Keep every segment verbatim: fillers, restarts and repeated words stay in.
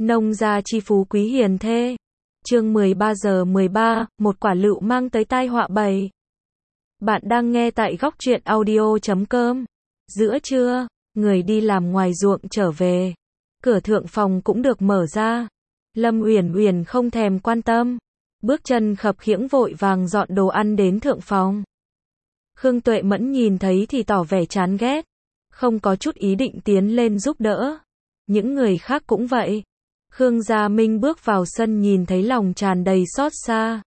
Nông gia chi phú quý hiền thê. Chương mười ba giờ mười ba, một quả lựu mang tới tai họa bảy. Bạn đang nghe tại góc truyện audio chấm com. Giữa trưa, người đi làm ngoài ruộng trở về. Cửa thượng phòng cũng được mở ra. Lâm Uyển Uyển không thèm quan tâm. Bước chân khập khiễng vội vàng dọn đồ ăn đến thượng phòng. Khương Tuệ Mẫn nhìn thấy thì tỏ vẻ chán ghét. Không có chút ý định tiến lên giúp đỡ. Những người khác cũng vậy. Khương Gia Minh bước vào sân nhìn thấy lòng tràn đầy xót xa.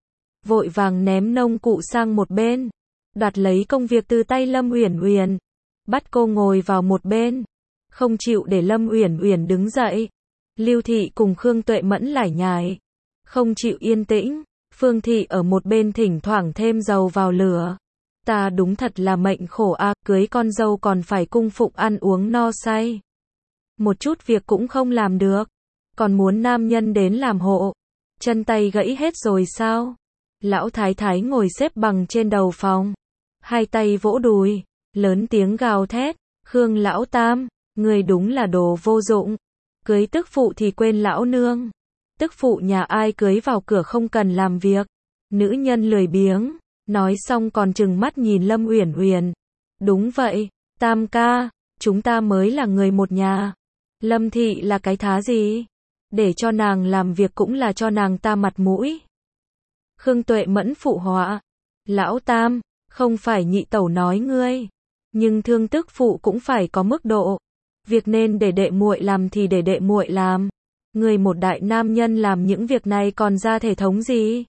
Vội vàng ném nông cụ sang một bên. Đoạt lấy công việc từ tay Lâm Uyển Uyển. Bắt cô ngồi vào một bên. Không chịu để Lâm Uyển Uyển đứng dậy. Lưu Thị cùng Khương Tuệ Mẫn lải nhải. Không chịu yên tĩnh. Phương Thị ở một bên thỉnh thoảng thêm dầu vào lửa. Ta đúng thật là mệnh khổ a, cưới con dâu còn phải cung phụng ăn uống no say. Một chút việc cũng không làm được. Còn muốn nam nhân đến làm hộ. Chân tay gãy hết rồi sao? Lão Thái Thái ngồi xếp bằng trên đầu phòng. Hai tay vỗ đùi. Lớn tiếng gào thét. Khương Lão Tam, người đúng là đồ vô dụng. Cưới tức phụ thì quên lão nương. Tức phụ nhà ai cưới vào cửa không cần làm việc. Nữ nhân lười biếng. Nói xong còn trừng mắt nhìn Lâm Uyển Uyển. Đúng vậy, Tam ca, chúng ta mới là người một nhà. Lâm Thị là cái thá gì? Để cho nàng làm việc cũng là cho nàng ta mặt mũi. Khương Tuệ Mẫn phụ họa. Lão Tam, không phải nhị tẩu nói ngươi. Nhưng thương tức phụ cũng phải có mức độ. Việc nên để đệ muội làm thì để đệ muội làm. Người một đại nam nhân làm những việc này còn ra thể thống gì?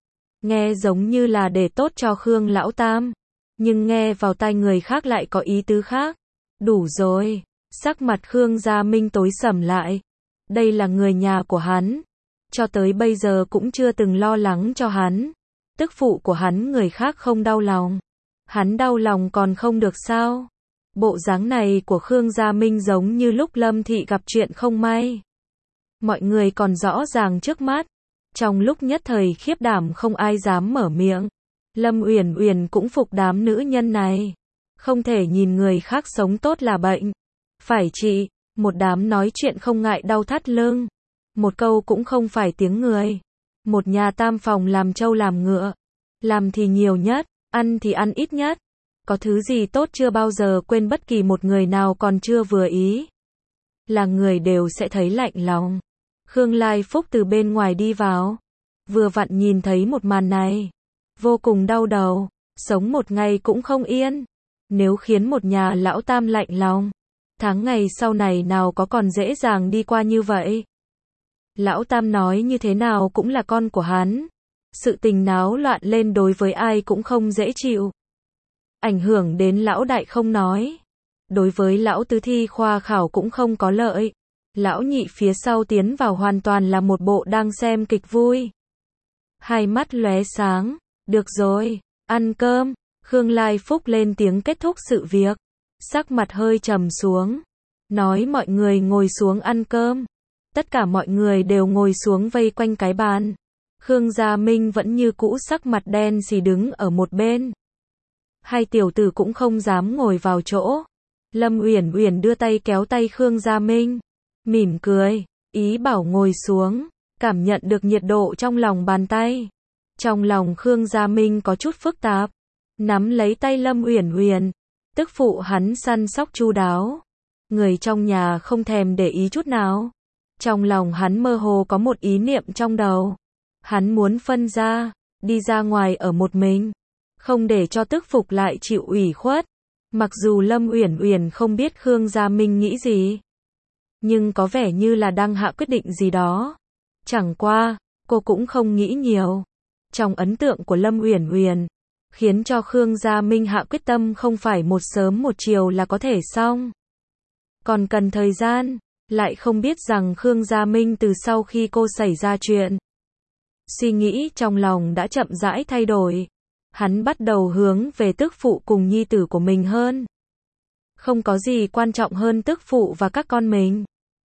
Nghe giống như là để tốt cho Khương Lão Tam. Nhưng nghe vào tai người khác lại có ý tứ khác. Đủ rồi. Sắc mặt Khương Gia Minh tối sầm lại. Đây là người nhà của hắn. Cho tới bây giờ cũng chưa từng lo lắng cho hắn. Tức phụ của hắn người khác không đau lòng. Hắn đau lòng còn không được sao? Bộ dáng này của Khương Gia Minh giống như lúc Lâm Thị gặp chuyện không may. Mọi người còn rõ ràng trước mắt. Trong lúc nhất thời khiếp đảm không ai dám mở miệng. Lâm Uyển Uyển cũng phục đám nữ nhân này. Không thể nhìn người khác sống tốt là bệnh. Phải chị, một đám nói chuyện không ngại đau thắt lưng. Một câu cũng không phải tiếng người. Một nhà tam phòng làm trâu làm ngựa. Làm thì nhiều nhất, ăn thì ăn ít nhất. Có thứ gì tốt chưa bao giờ quên bất kỳ một người nào còn chưa vừa ý. Là người đều sẽ thấy lạnh lòng. Khương Lai Phúc từ bên ngoài đi vào. Vừa vặn nhìn thấy một màn này. Vô cùng đau đầu. Sống một ngày cũng không yên. Nếu khiến một nhà lão tam lạnh lòng. Tháng ngày sau này nào có còn dễ dàng đi qua như vậy. Lão tam nói như thế nào cũng là con của hắn. Sự tình náo loạn lên đối với ai cũng không dễ chịu. Ảnh hưởng đến lão đại không nói. Đối với lão tứ thi khoa khảo cũng không có lợi. Lão nhị phía sau tiến vào hoàn toàn là một bộ đang xem kịch vui. Hai mắt lóe sáng. Được rồi, ăn cơm. Khương Lai Phúc lên tiếng kết thúc sự việc. Sắc mặt hơi trầm xuống. Nói mọi người ngồi xuống ăn cơm. Tất cả mọi người đều ngồi xuống vây quanh cái bàn. Khương Gia Minh vẫn như cũ sắc mặt đen xì đứng ở một bên. Hai tiểu tử cũng không dám ngồi vào chỗ. Lâm Uyển Uyển đưa tay kéo tay Khương Gia Minh. Mỉm cười, ý bảo ngồi xuống, cảm nhận được nhiệt độ trong lòng bàn tay. Trong lòng Khương Gia Minh có chút phức tạp, nắm lấy tay Lâm Uyển Uyển, tức phụ hắn săn sóc chu đáo. Người trong nhà không thèm để ý chút nào. Trong lòng hắn mơ hồ có một ý niệm trong đầu. Hắn muốn phân ra, đi ra ngoài ở một mình, không để cho tức phục lại chịu ủy khuất. Mặc dù Lâm Uyển Uyển không biết Khương Gia Minh nghĩ gì. Nhưng có vẻ như là đang hạ quyết định gì đó. Chẳng qua, cô cũng không nghĩ nhiều. Trong ấn tượng của Lâm Uyển Uyển, khiến cho Khương Gia Minh hạ quyết tâm không phải một sớm một chiều là có thể xong. Còn cần thời gian, lại không biết rằng Khương Gia Minh từ sau khi cô xảy ra chuyện. Suy nghĩ trong lòng đã chậm rãi thay đổi. Hắn bắt đầu hướng về tức phụ cùng nhi tử của mình hơn. Không có gì quan trọng hơn tức phụ và các con mình.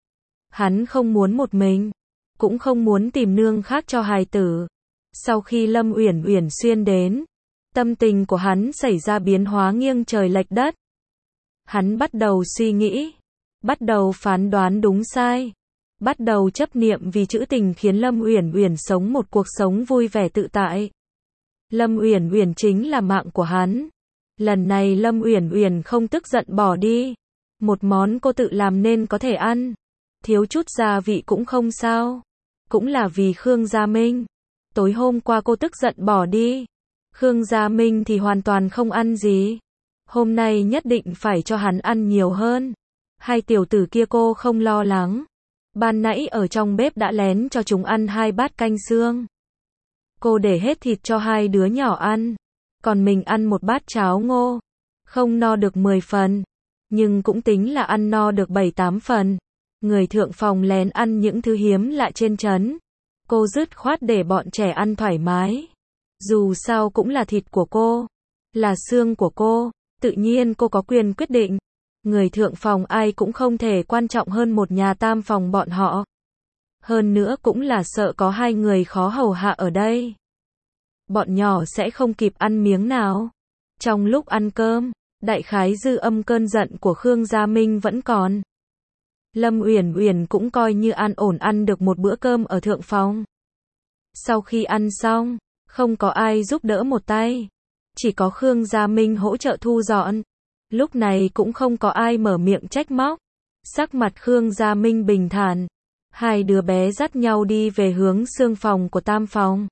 Hắn không muốn một mình, cũng không muốn tìm nương khác cho hài tử. Sau khi Lâm Uyển Uyển xuyên đến, tâm tình của hắn xảy ra biến hóa nghiêng trời lệch đất. Hắn bắt đầu suy nghĩ, bắt đầu phán đoán đúng sai. Bắt đầu chấp niệm vì trữ tình khiến Lâm Uyển Uyển sống một cuộc sống vui vẻ tự tại. Lâm Uyển Uyển chính là mạng của hắn. Lần này Lâm Uyển Uyển không tức giận bỏ đi. Một món cô tự làm nên có thể ăn. Thiếu chút gia vị cũng không sao. Cũng là vì Khương Gia Minh. Tối hôm qua cô tức giận bỏ đi. Khương Gia Minh thì hoàn toàn không ăn gì. Hôm nay nhất định phải cho hắn ăn nhiều hơn. Hai tiểu tử kia cô không lo lắng. Ban nãy ở trong bếp đã lén cho chúng ăn hai bát canh xương. Cô để hết thịt cho hai đứa nhỏ ăn. Còn mình ăn một bát cháo ngô. Không no được mười phần. Nhưng cũng tính là ăn no được bảy tám phần. Người thượng phòng lén ăn những thứ hiếm lạ trên trấn. Cô dứt khoát để bọn trẻ ăn thoải mái. Dù sao cũng là thịt của cô. Là xương của cô. Tự nhiên cô có quyền quyết định. Người thượng phòng ai cũng không thể quan trọng hơn một nhà tam phòng bọn họ. Hơn nữa cũng là sợ có hai người khó hầu hạ ở đây. Bọn nhỏ sẽ không kịp ăn miếng nào. Trong lúc ăn cơm, đại khái dư âm cơn giận của Khương Gia Minh vẫn còn. Lâm Uyển Uyển cũng coi như an ổn ăn được một bữa cơm ở thượng phòng. Sau khi ăn xong, không có ai giúp đỡ một tay. Chỉ có Khương Gia Minh hỗ trợ thu dọn. Lúc này cũng không có ai mở miệng trách móc. Sắc mặt Khương Gia Minh bình thản. Hai đứa bé dắt nhau đi về hướng xương phòng của tam phòng.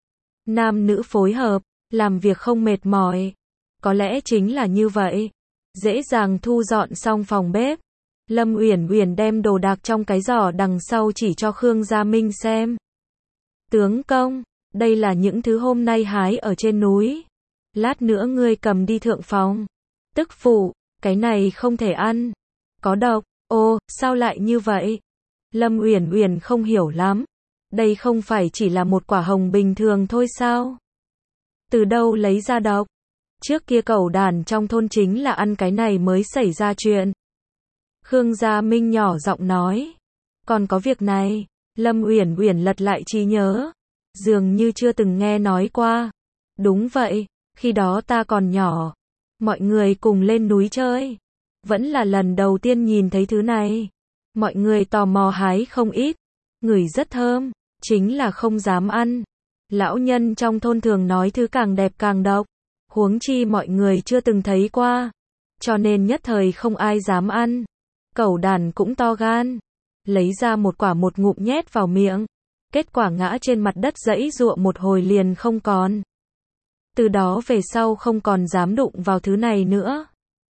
Nam nữ phối hợp, làm việc không mệt mỏi. Có lẽ chính là như vậy. Dễ dàng thu dọn xong phòng bếp. Lâm Uyển Uyển đem đồ đạc trong cái giỏ đằng sau chỉ cho Khương Gia Minh xem. Tướng công, đây là những thứ hôm nay hái ở trên núi. Lát nữa ngươi cầm đi thượng phòng. Tức phụ, cái này không thể ăn. Có độc. Ô, sao lại như vậy? Lâm Uyển Uyển không hiểu lắm. Đây không phải chỉ là một quả hồng bình thường thôi sao? Từ đâu lấy ra độc? Trước kia cẩu đàn trong thôn chính là ăn cái này mới xảy ra chuyện. Khương Gia Minh nhỏ giọng nói. Còn có việc này, Lâm Uyển Uyển lật lại trí nhớ. Dường như chưa từng nghe nói qua. Đúng vậy, khi đó ta còn nhỏ. Mọi người cùng lên núi chơi. Vẫn là lần đầu tiên nhìn thấy thứ này. Mọi người tò mò hái không ít. Ngửi rất thơm, chính là không dám ăn. Lão nhân trong thôn thường nói thứ càng đẹp càng độc. Huống chi mọi người chưa từng thấy qua. Cho nên nhất thời không ai dám ăn. Cẩu đàn cũng to gan. Lấy ra một quả một ngụm nhét vào miệng. Kết quả ngã trên mặt đất giãy giụa một hồi liền không còn. Từ đó về sau không còn dám đụng vào thứ này nữa.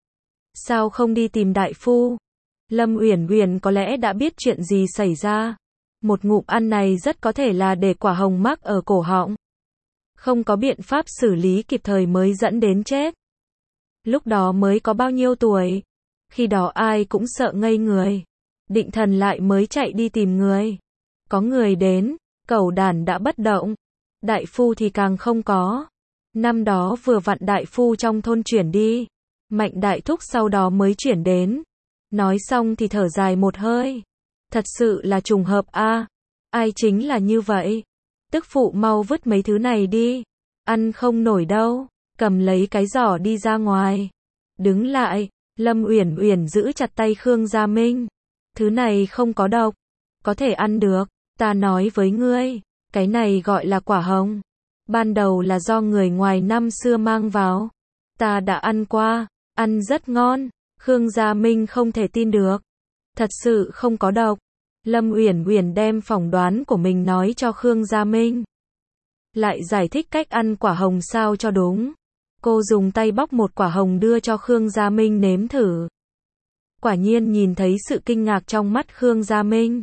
Sao không đi tìm đại phu? Lâm Uyển Uyển có lẽ đã biết chuyện gì xảy ra. Một ngụm ăn này rất có thể là để quả hồng mắc ở cổ họng. Không có biện pháp xử lý kịp thời mới dẫn đến chết. Lúc đó mới có bao nhiêu tuổi? Khi đó ai cũng sợ ngây người. Định thần lại mới chạy đi tìm người. Có người đến, cẩu đàn đã bất động. Đại phu thì càng không có. Năm đó vừa vặn đại phu trong thôn chuyển đi. Mạnh đại thúc sau đó mới chuyển đến. Nói xong thì thở dài một hơi. Thật sự là trùng hợp a. À, ai chính là như vậy. Tức phụ mau vứt mấy thứ này đi. Ăn không nổi đâu. Cầm lấy cái giỏ đi ra ngoài. Đứng lại. Lâm Uyển Uyển giữ chặt tay Khương Gia Minh. Thứ này không có độc. Có thể ăn được. Ta nói với ngươi. Cái này gọi là quả hồng. Ban đầu là do người ngoài năm xưa mang vào. Ta đã ăn qua. Ăn rất ngon. Khương Gia Minh không thể tin được. Thật sự không có độc. Lâm Uyển Uyển đem phỏng đoán của mình nói cho Khương Gia Minh. Lại giải thích cách ăn quả hồng sao cho đúng. Cô dùng tay bóc một quả hồng đưa cho Khương Gia Minh nếm thử. Quả nhiên nhìn thấy sự kinh ngạc trong mắt Khương Gia Minh.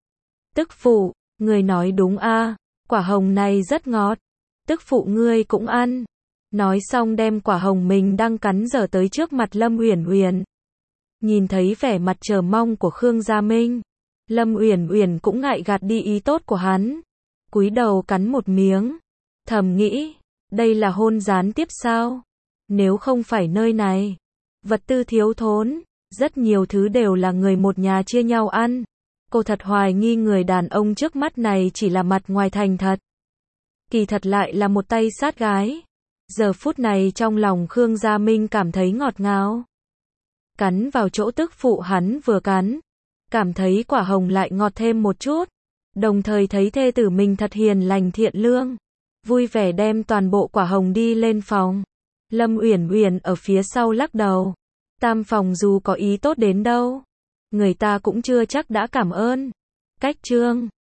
Tức phụ, người nói đúng a, à, quả hồng này rất ngọt. Tức phụ ngươi cũng ăn. Nói xong đem quả hồng mình đang cắn dở tới trước mặt Lâm Uyển Uyển. Nhìn thấy vẻ mặt chờ mong của Khương Gia Minh, Lâm Uyển Uyển cũng ngại gạt đi ý tốt của hắn. Cúi đầu cắn một miếng, thầm nghĩ, đây là hôn gián tiếp sao? Nếu không phải nơi này, vật tư thiếu thốn, rất nhiều thứ đều là người một nhà chia nhau ăn. Cô thật hoài nghi người đàn ông trước mắt này chỉ là mặt ngoài thành thật. Kỳ thật lại là một tay sát gái. Giờ phút này trong lòng Khương Gia Minh cảm thấy ngọt ngào. Cắn vào chỗ tức phụ hắn vừa cắn. cảm thấy quả hồng lại ngọt thêm một chút, đồng thời thấy thê tử mình thật hiền lành thiện lương, vui vẻ đem toàn bộ quả hồng đi lên phòng. Lâm Uyển Uyển ở phía sau lắc đầu, tam phòng dù có ý tốt đến đâu, người ta cũng chưa chắc đã cảm ơn. Cách chương